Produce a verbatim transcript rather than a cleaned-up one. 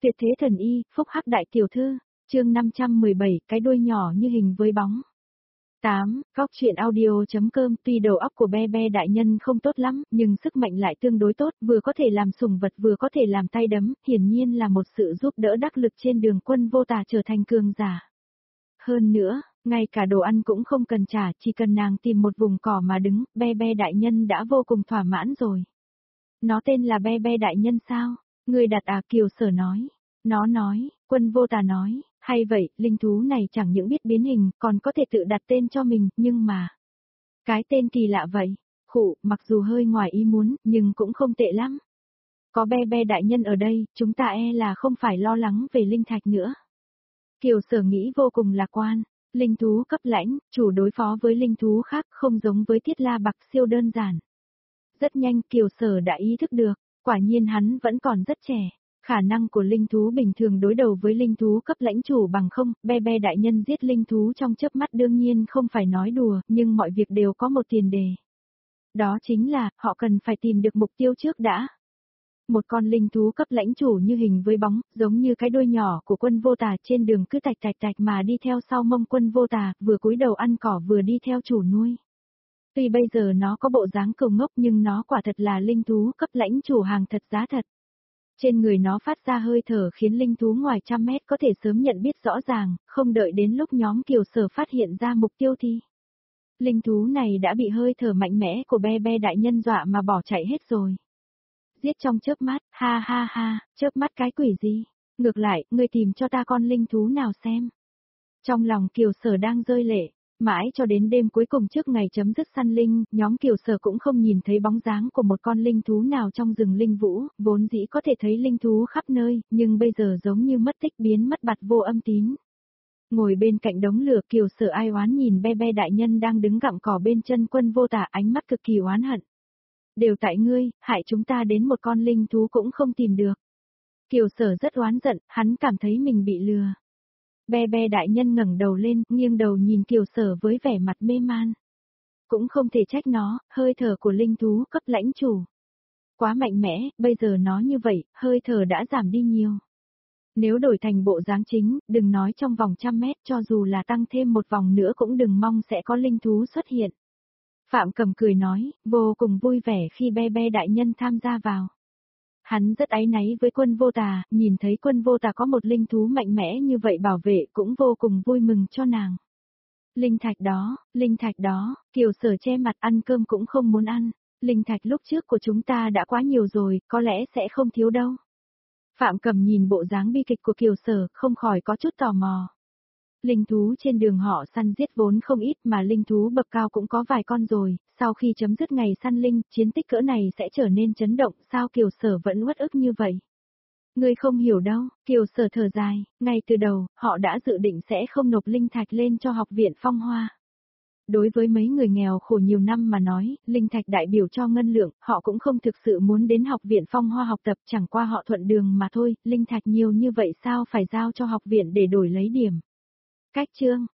Tuyệt thế thần y, phúc hắc đại tiểu thư, chương năm trăm mười bảy, cái đuôi nhỏ như hình với bóng. tám. Góc truyện audio.com. Tuy đầu óc của Be Be đại nhân không tốt lắm, nhưng sức mạnh lại tương đối tốt, vừa có thể làm sủng vật vừa có thể làm tay đấm, hiển nhiên là một sự giúp đỡ đắc lực trên đường quân vô tà trở thành cường giả. Hơn nữa, ngay cả đồ ăn cũng không cần trả, chỉ cần nàng tìm một vùng cỏ mà đứng, Be Be đại nhân đã vô cùng thỏa mãn rồi. Nó tên là Be Be đại nhân sao? Người đặt à? Kiều Sở nói. Nó nói, quân vô tà nói, hay vậy, linh thú này chẳng những biết biến hình, còn có thể tự đặt tên cho mình, nhưng mà... Cái tên kỳ lạ vậy, khụ, mặc dù hơi ngoài ý muốn, nhưng cũng không tệ lắm. Có Be Be đại nhân ở đây, chúng ta e là không phải lo lắng về linh thạch nữa. Kiều Sở nghĩ vô cùng lạc quan, linh thú cấp lãnh, chủ đối phó với linh thú khác không giống với Thiết La Bạc siêu đơn giản. Rất nhanh Kiều Sở đã ý thức được, quả nhiên hắn vẫn còn rất trẻ. Khả năng của linh thú bình thường đối đầu với linh thú cấp lãnh chủ bằng không, Be Be đại nhân giết linh thú trong chớp mắt đương nhiên không phải nói đùa, nhưng mọi việc đều có một tiền đề. Đó chính là, họ cần phải tìm được mục tiêu trước đã. Một con linh thú cấp lãnh chủ như hình với bóng, giống như cái đuôi nhỏ của quân vô tà trên đường cứ tạch tạch tạch mà đi theo sau mông quân vô tà, vừa cúi đầu ăn cỏ vừa đi theo chủ nuôi. Tuy bây giờ nó có bộ dáng cừu ngốc nhưng nó quả thật là linh thú cấp lãnh chủ hàng thật giá thật. Trên người nó phát ra hơi thở khiến linh thú ngoài trăm mét có thể sớm nhận biết rõ ràng, không đợi đến lúc nhóm Kiều Sở phát hiện ra mục tiêu thì. Linh thú này đã bị hơi thở mạnh mẽ của Be Be đại nhân dọa mà bỏ chạy hết rồi. Giết trong chớp mắt, ha ha ha, chớp mắt cái quỷ gì? Ngược lại, ngươi tìm cho ta con linh thú nào xem. Trong lòng Kiều Sở đang rơi lệ. Mãi cho đến đêm cuối cùng trước ngày chấm dứt săn linh, nhóm Kiều Sở cũng không nhìn thấy bóng dáng của một con linh thú nào trong rừng linh vũ, vốn dĩ có thể thấy linh thú khắp nơi, nhưng bây giờ giống như mất tích biến mất bặt vô âm tín. Ngồi bên cạnh đống lửa Kiều Sở ai oán nhìn Be Be đại nhân đang đứng gặm cỏ bên chân quân vô tà, ánh mắt cực kỳ oán hận. Đều tại ngươi, hại chúng ta đến một con linh thú cũng không tìm được. Kiều Sở rất oán giận, hắn cảm thấy mình bị lừa. Be Be đại nhân ngẩng đầu lên, nghiêng đầu nhìn Kiều Sở với vẻ mặt mê man. Cũng không thể trách nó, hơi thở của linh thú cấp lãnh chủ. Quá mạnh mẽ, bây giờ nó như vậy, hơi thở đã giảm đi nhiều. Nếu đổi thành bộ dáng chính, đừng nói trong vòng trăm mét, cho dù là tăng thêm một vòng nữa cũng đừng mong sẽ có linh thú xuất hiện. Phạm Cầm cười nói, vô cùng vui vẻ khi Be Be đại nhân tham gia vào. Hắn rất áy náy với quân vô tà, nhìn thấy quân vô tà có một linh thú mạnh mẽ như vậy bảo vệ cũng vô cùng vui mừng cho nàng. Linh thạch đó, linh thạch đó, Kiều Sở che mặt ăn cơm cũng không muốn ăn, linh thạch lúc trước của chúng ta đã quá nhiều rồi, có lẽ sẽ không thiếu đâu. Phạm Cầm nhìn bộ dáng bi kịch của Kiều Sở, không khỏi có chút tò mò. Linh thú trên đường họ săn giết vốn không ít mà linh thú bậc cao cũng có vài con rồi, sau khi chấm dứt ngày săn linh, chiến tích cỡ này sẽ trở nên chấn động, sao Kiều Sở vẫn uất ức như vậy? Ngươi không hiểu đâu, Kiều Sở thở dài, ngay từ đầu, họ đã dự định sẽ không nộp linh thạch lên cho học viện Phong Hoa. Đối với mấy người nghèo khổ nhiều năm mà nói, linh thạch đại biểu cho ngân lượng, họ cũng không thực sự muốn đến học viện Phong Hoa học tập, chẳng qua họ thuận đường mà thôi, linh thạch nhiều như vậy sao phải giao cho học viện để đổi lấy điểm. Cách chương,